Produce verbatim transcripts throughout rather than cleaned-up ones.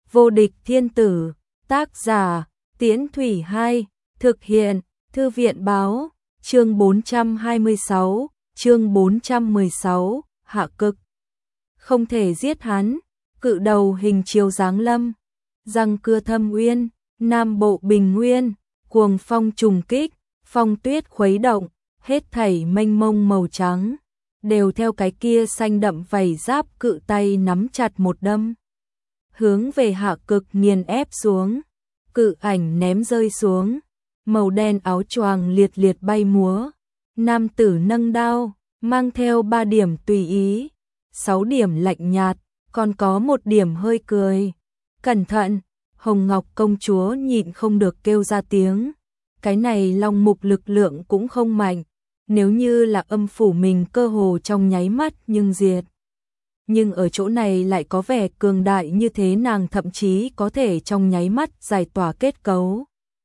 Vô địch thiên tử, tác giả, Tiễn Thủy Hai, thực hiện, Thư viện báo, chương bốn trăm hai mươi sáu, chương bốn trăm mười sáu, hạ cực. Không thể giết hắn, cự đầu hình chiếu giáng lâm, răng cưa thâm uyên, nam bộ bình nguyên, cuồng phong trùng kích, phong tuyết khuấy động, hết thảy mênh mông màu trắng, đều theo cái kia xanh đậm vảy giáp cự tay nắm chặt một đâm. Hướng về hạ cực nghiền ép xuống, cự ảnh ném rơi xuống, màu đen áo choàng liệt liệt bay múa, nam tử nâng đao, mang theo ba điểm tùy ý, sáu điểm lạnh nhạt, còn có một điểm hơi cười. Cẩn thận, Hồng Ngọc công chúa nhịn không được kêu ra tiếng, cái này long mục lực lượng cũng không mạnh, nếu như là âm phủ mình cơ hồ trong nháy mắt nhưng diệt. Nhưng ở chỗ này lại có vẻ cường đại như thế, nàng thậm chí có thể trong nháy mắt giải tỏa kết cấu.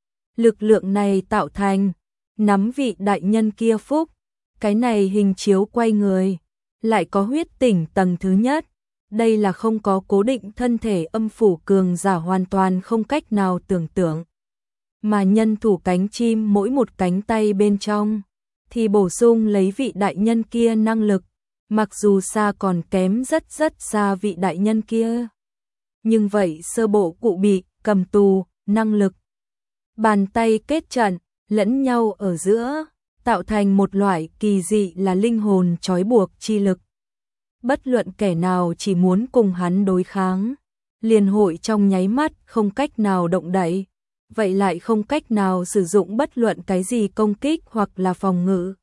Lực lượng này tạo thành, nắm vị đại nhân kia phúc, cái này hình chiếu quay người, lại có huyết tỉnh tầng thứ nhất. Đây là không có cố định thân thể âm phủ cường giả hoàn toàn không cách nào tưởng tượng. Mà nhân thủ cánh chim mỗi một cánh tay bên trong, thì bổ sung lấy vị đại nhân kia năng lực. Mặc dù xa còn kém rất rất xa vị đại nhân kia, nhưng vậy sơ bộ cụ bị, cầm tù, năng lực. Bàn tay kết trận, lẫn nhau ở giữa, tạo thành một loại kỳ dị là linh hồn trói buộc chi lực. Bất luận kẻ nào chỉ muốn cùng hắn đối kháng, liền hội trong nháy mắt không cách nào động đậy, vậy lại không cách nào sử dụng bất luận cái gì công kích hoặc là phòng ngự.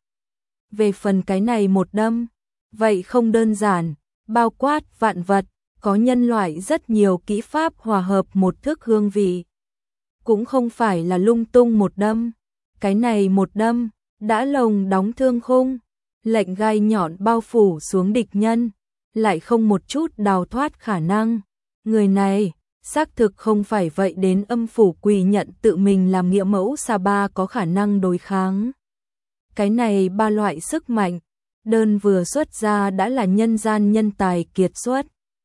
Về phần cái này một đâm, vậy không đơn giản, bao quát vạn vật, có nhân loại rất nhiều kỹ pháp hòa hợp một thức hương vị. Cũng không phải là lung tung một đâm, cái này một đâm, đã lồng đóng thương khung, lệnh gai nhọn bao phủ xuống địch nhân, lại không một chút đào thoát khả năng. Người này, xác thực không phải vậy đến âm phủ quỳ nhận tự mình làm nghĩa mẫu Sa Ba có khả năng đối kháng. Cái này ba loại sức mạnh, đơn vừa xuất ra đã là nhân gian nhân tài kiệt xuất.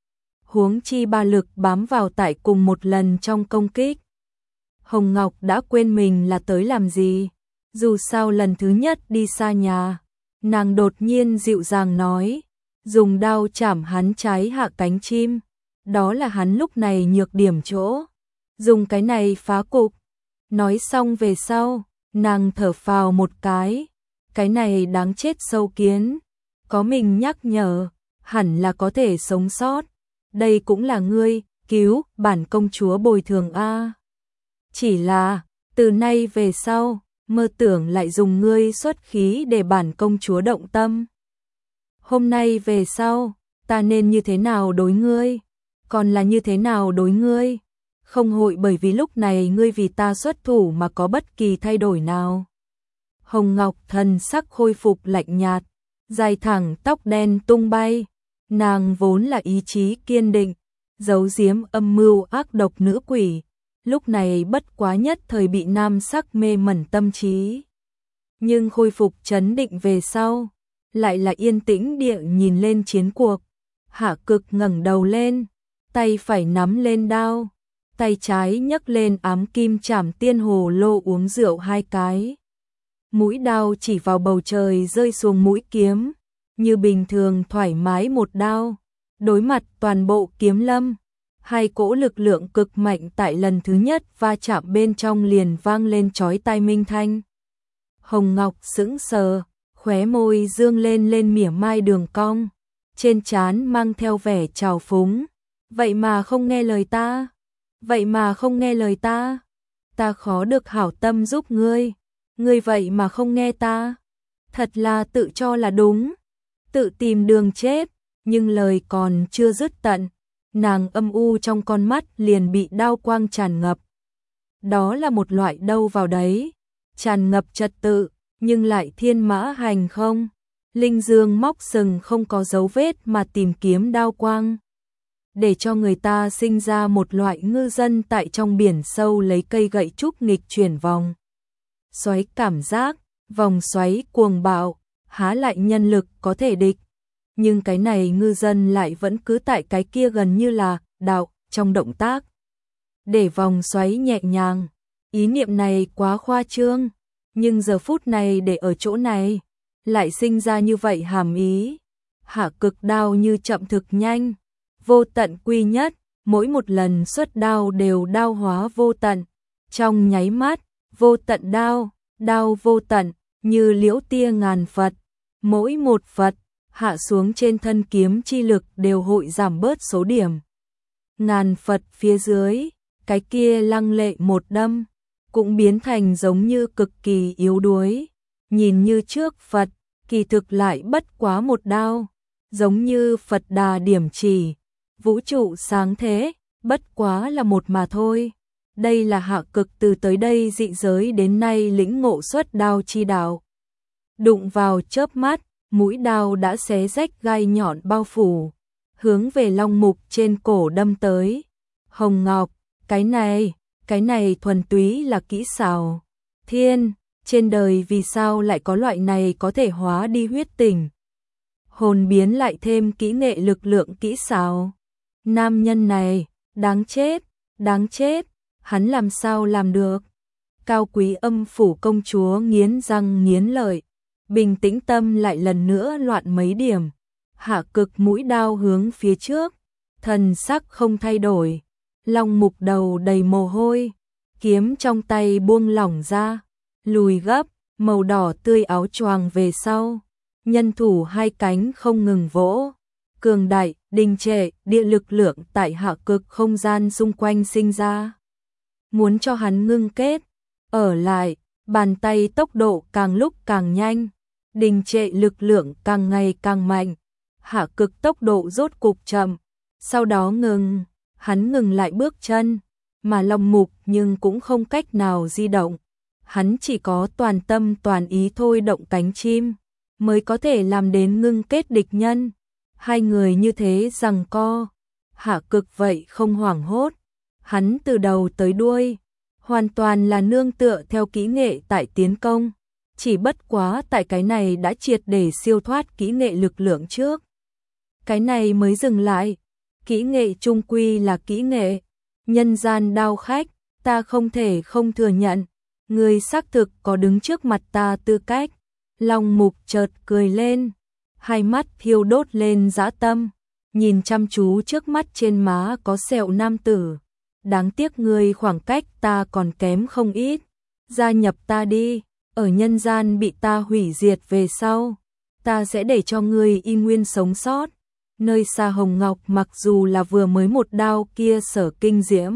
Huống chi ba lực bám vào tại cùng một lần trong công kích. Hồng Ngọc đã quên mình là tới làm gì, dù sao lần thứ nhất đi xa nhà, nàng đột nhiên dịu dàng nói, dùng đao chảm hắn trái hạ cánh chim, đó là hắn lúc này nhược điểm chỗ, dùng cái này phá cục. Nói xong về sau, nàng thở phào một cái, cái này đáng chết sâu kiến, có mình nhắc nhở, hẳn là có thể sống sót. Đây cũng là ngươi cứu bản công chúa bồi thường a. Chỉ là, từ nay về sau, mơ tưởng lại dùng ngươi xuất khí để bản công chúa động tâm. Hôm nay về sau, ta nên như thế nào đối ngươi, còn là như thế nào đối ngươi, không hội bởi vì lúc này ngươi vì ta xuất thủ mà có bất kỳ thay đổi nào. Hồng Ngọc thần sắc khôi phục lạnh nhạt, dài thẳng tóc đen tung bay, nàng vốn là ý chí kiên định, giấu giếm âm mưu ác độc nữ quỷ, lúc này bất quá nhất thời bị nam sắc mê mẩn tâm trí. Nhưng khôi phục trấn định về sau, lại là yên tĩnh địa nhìn lên chiến cuộc. Hạ cực ngẩng đầu lên, tay phải nắm lên đao, tay trái nhấc lên ám kim chảm tiên hồ lô uống rượu hai cái. Mũi đao chỉ vào bầu trời rơi xuống mũi kiếm, như bình thường thoải mái một đao, đối mặt toàn bộ kiếm lâm. Hai cỗ lực lượng cực mạnh tại lần thứ nhất va chạm bên trong liền vang lên chói tai minh thanh. Hồng Ngọc sững sờ, khóe môi dương lên lên mỉa mai đường cong, trên trán mang theo vẻ trào phúng. Vậy mà không nghe lời ta, vậy mà không nghe lời ta, ta khó được hảo tâm giúp ngươi, ngươi vậy mà không nghe ta, thật là tự cho là đúng, tự tìm đường chết. Nhưng lời còn chưa dứt tận, nàng âm u trong con mắt liền bị đao quang tràn ngập. Đó là một loại đâu vào đấy, tràn ngập trật tự, nhưng lại thiên mã hành không, linh dương móc sừng không có dấu vết mà tìm kiếm đao quang, để cho người ta sinh ra một loại ngư dân tại trong biển sâu lấy cây gậy trúc nghịch chuyển vòng xoáy cảm giác, vòng xoáy cuồng bạo, há lại nhân lực có thể địch. Nhưng cái này ngư dân lại vẫn cứ tại cái kia gần như là đạo trong động tác, để vòng xoáy nhẹ nhàng. Ý niệm này quá khoa trương, nhưng giờ phút này để ở chỗ này, lại sinh ra như vậy hàm ý. Hạ cực đao như chậm thực nhanh, vô tận quy nhất, mỗi một lần xuất đao đều đao hóa vô tận. Trong nháy mắt, vô tận đao, đao vô tận, như liễu tia ngàn Phật. Mỗi một Phật hạ xuống trên thân kiếm chi lực đều hội giảm bớt số điểm. Ngàn Phật phía dưới, cái kia lăng lệ một đâm, cũng biến thành giống như cực kỳ yếu đuối. Nhìn như trước Phật, kỳ thực lại bất quá một đao, giống như Phật Đà điểm chỉ, vũ trụ sáng thế, bất quá là một mà thôi. Đây là Hạ cực từ tới đây dị giới đến nay lĩnh ngộ xuất đao chi đạo. Đụng vào chớp mắt, mũi đao đã xé rách gai nhọn bao phủ, hướng về long mục trên cổ đâm tới. Hồng Ngọc, cái này, cái này thuần túy là kỹ xảo. Thiên, trên đời vì sao lại có loại này có thể hóa đi huyết tình, hồn biến lại thêm kỹ nghệ lực lượng kỹ xảo. Nam nhân này, đáng chết, đáng chết, hắn làm sao làm được. Cao quý âm phủ công chúa nghiến răng nghiến lợi, bình tĩnh tâm lại lần nữa loạn mấy điểm. Hạ cực mũi đao hướng phía trước, thần sắc không thay đổi, long mục đầu đầy mồ hôi, kiếm trong tay buông lỏng ra, lùi gấp, màu đỏ tươi áo choàng về sau, nhân thủ hai cánh không ngừng vỗ. Cường đại, đình trệ, địa lực lượng tại hạ cực không gian xung quanh sinh ra. Muốn cho hắn ngưng kết, ở lại, bàn tay tốc độ càng lúc càng nhanh, đình trệ lực lượng càng ngày càng mạnh. Hạ cực tốc độ rốt cục chậm, sau đó ngừng, hắn ngừng lại bước chân, mà long mục nhưng cũng không cách nào di động. Hắn chỉ có toàn tâm toàn ý thôi động cánh chim, mới có thể làm đến ngưng kết địch nhân. Hai người như thế giằng co, Hạ cực vậy không hoảng hốt, hắn từ đầu tới đuôi, hoàn toàn là nương tựa theo kỹ nghệ tại tiến công, chỉ bất quá tại cái này đã triệt để siêu thoát kỹ nghệ lực lượng trước. Cái này mới dừng lại, kỹ nghệ trung quy là kỹ nghệ, nhân gian đao khách, ta không thể không thừa nhận, người xác thực có đứng trước mặt ta tư cách. Long mục chợt cười lên, hai mắt thiêu đốt lên dã tâm, nhìn chăm chú trước mắt trên má có sẹo nam tử. Đáng tiếc ngươi khoảng cách ta còn kém không ít, gia nhập ta đi, ở nhân gian bị ta hủy diệt về sau, ta sẽ để cho ngươi y nguyên sống sót. Nơi xa Hồng Ngọc mặc dù là vừa mới một đao kia sở kinh diễm,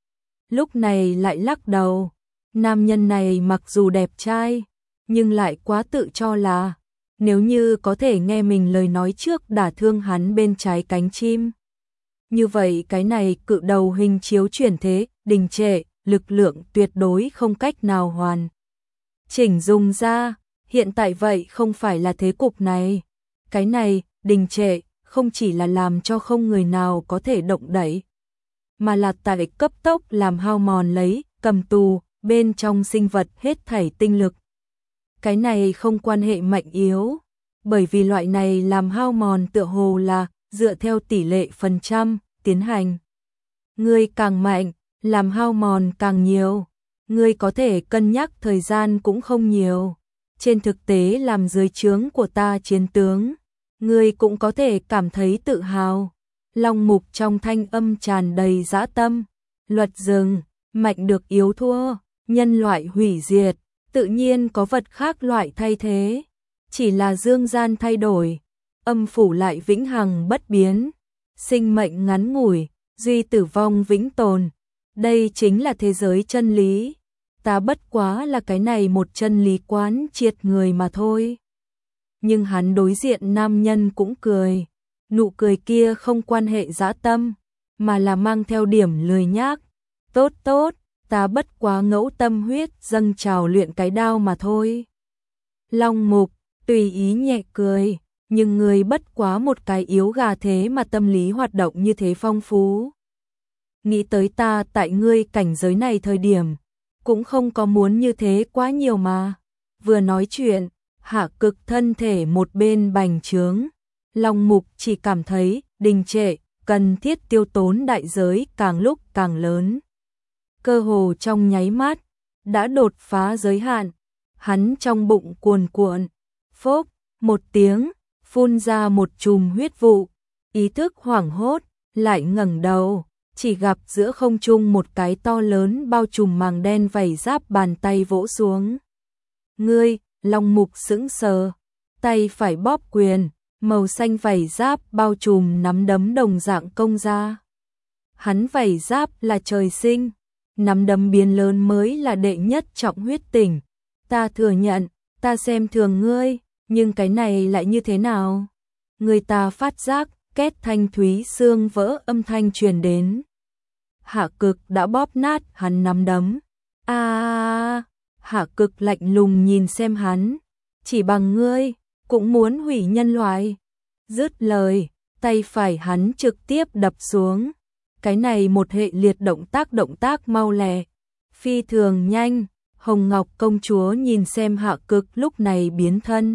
lúc này lại lắc đầu. Nam nhân này mặc dù đẹp trai, nhưng lại quá tự cho là, nếu như có thể nghe mình lời nói trước đả thương hắn bên trái cánh chim. Như vậy cái này cự đầu hình chiếu chuyển thế, đình trệ, lực lượng tuyệt đối không cách nào hoàn chỉnh dùng ra, hiện tại vậy không phải là thế cục này. Cái này, đình trệ, không chỉ là làm cho không người nào có thể động đẩy, mà là tại cấp tốc làm hao mòn lấy, cầm tù, bên trong sinh vật hết thảy tinh lực. Cái này không quan hệ mạnh yếu, bởi vì loại này làm hao mòn tựa hồ là dựa theo tỷ lệ phần trăm tiến hành. Ngươi càng mạnh, làm hao mòn càng nhiều, ngươi có thể cân nhắc thời gian cũng không nhiều. Trên thực tế làm dưới trướng của ta chiến tướng, ngươi cũng có thể cảm thấy tự hào. Long mục trong thanh âm tràn đầy dã tâm, luật rừng, mạnh được yếu thua, nhân loại hủy diệt, tự nhiên có vật khác loại thay thế, chỉ là dương gian thay đổi, âm phủ lại vĩnh hằng bất biến, sinh mệnh ngắn ngủi, duy tử vong vĩnh tồn. Đây chính là thế giới chân lý, ta bất quá là cái này một chân lý quán triệt người mà thôi. Nhưng hắn đối diện nam nhân cũng cười, nụ cười kia không quan hệ dã tâm, mà là mang theo điểm lười nhác. Tốt tốt, ta bất quá ngẫu tâm huyết dâng trào luyện cái đao mà thôi. Long mục, tùy ý nhẹ cười, nhưng người bất quá một cái yếu gà thế mà tâm lý hoạt động như thế phong phú. Nghĩ tới ta tại ngươi cảnh giới này thời điểm, cũng không có muốn như thế quá nhiều mà. Vừa nói chuyện, Hạ cực thân thể một bên bành trướng, Long mục chỉ cảm thấy đình trệ, cần thiết tiêu tốn đại giới càng lúc càng lớn. cơ hồ trong nháy mắt, đã đột phá giới hạn. Hắn trong bụng cuồn cuộn, phốc, một tiếng, phun ra một chùm huyết vụ, ý thức hoảng hốt, lại ngẩng đầu, chỉ gặp giữa không trung một cái to lớn bao trùm màng đen vảy giáp bàn tay vỗ xuống. Ngươi, Long Mục sững sờ, tay phải bóp quyền, màu xanh vảy giáp bao trùm nắm đấm đồng dạng công ra. Hắn vảy giáp là trời sinh, nắm đấm biến lớn mới là đệ nhất trọng huyết tỉnh. Ta thừa nhận, ta xem thường ngươi, nhưng cái này lại như thế nào? Người ta phát giác, két thanh thúy xương vỡ âm thanh truyền đến. Hạ Cực đã bóp nát hắn nắm đấm. A, à, Hạ Cực lạnh lùng nhìn xem hắn, chỉ bằng ngươi cũng muốn hủy nhân loại. Dứt lời, tay phải hắn trực tiếp đập xuống. Cái này một hệ liệt động tác động tác mau lẹ, phi thường nhanh. Hồng Ngọc công chúa nhìn xem Hạ Cực lúc này biến thân,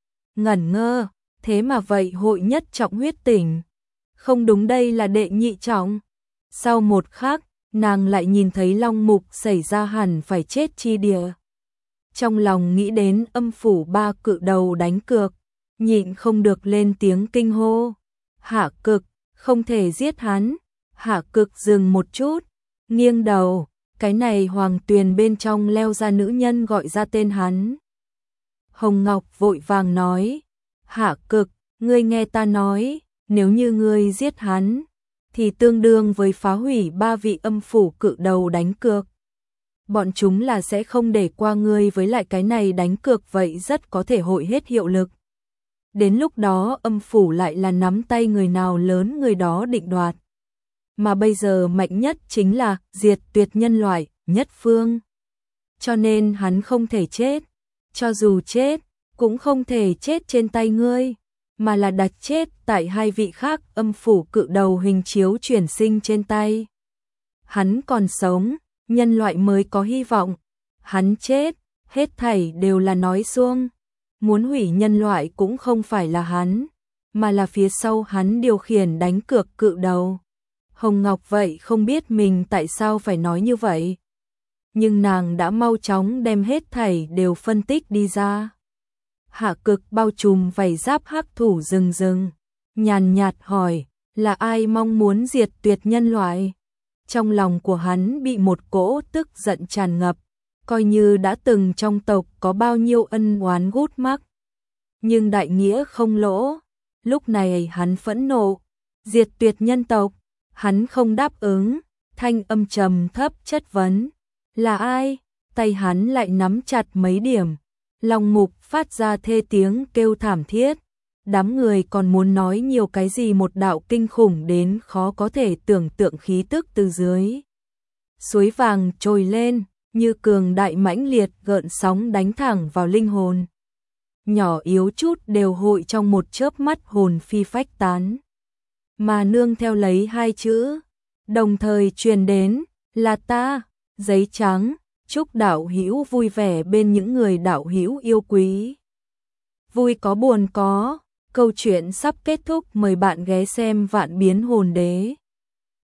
ngẩn ngơ, thế mà vậy hội nhất trọng huyết tỉnh. Không đúng, đây là đệ nhị trọng. Sau một khắc, nàng lại nhìn thấy Long Mục xảy ra hẳn phải chết chi địa. Trong lòng nghĩ đến âm phủ ba cự đầu đánh cược, nhịn không được lên tiếng kinh hô. Hạ Cực, không thể giết hắn. Hạ Cực dừng một chút, nghiêng đầu, cái này hoàng tuyền bên trong leo ra nữ nhân gọi ra tên hắn. Hồng Ngọc vội vàng nói, Hạ Cực, ngươi nghe ta nói, nếu như ngươi giết hắn, thì tương đương với phá hủy ba vị âm phủ cự đầu đánh cược. Bọn chúng là sẽ không để qua ngươi, với lại cái này đánh cược vậy rất có thể hội hết hiệu lực. Đến lúc đó âm phủ lại là nắm tay người nào lớn người đó định đoạt. Mà bây giờ mạnh nhất chính là diệt tuyệt nhân loại, nhất phương. Cho nên hắn không thể chết. Cho dù chết, cũng không thể chết trên tay ngươi, mà là đặt chết tại hai vị khác âm phủ cự đầu hình chiếu chuyển sinh trên tay. Hắn còn sống, nhân loại mới có hy vọng. Hắn chết, hết thảy đều là nói suông. Muốn hủy nhân loại cũng không phải là hắn, mà là phía sau hắn điều khiển đánh cược cự đầu. Hồng Ngọc vậy không biết mình tại sao phải nói như vậy. Nhưng nàng đã mau chóng đem hết thảy đều phân tích đi ra. Hạ Cực bao trùm vảy giáp hắc thủ rừng rừng, nhàn nhạt hỏi, là ai mong muốn diệt tuyệt nhân loại? Trong lòng của hắn bị một cỗ tức giận tràn ngập, coi như đã từng trong tộc có bao nhiêu ân oán gút mắc. Nhưng đại nghĩa không lỗ, lúc này hắn phẫn nộ, diệt tuyệt nhân tộc. Hắn không đáp ứng, thanh âm trầm thấp chất vấn, là ai? Tay hắn lại nắm chặt mấy điểm. Long Mục phát ra thê tiếng kêu thảm thiết. Đám người còn muốn nói nhiều cái gì, một đạo kinh khủng đến khó có thể tưởng tượng khí tức từ dưới suối vàng trồi lên, như cường đại mãnh liệt gợn sóng đánh thẳng vào linh hồn. Nhỏ yếu chút đều hội trong một chớp mắt hồn phi phách tán. Mà nương theo lấy hai chữ, đồng thời truyền đến, là ta, giấy trắng, chúc đạo hữu vui vẻ bên những người đạo hữu yêu quý. Vui có buồn có, câu chuyện sắp kết thúc, mời bạn ghé xem Vạn Biến Hồn Đế.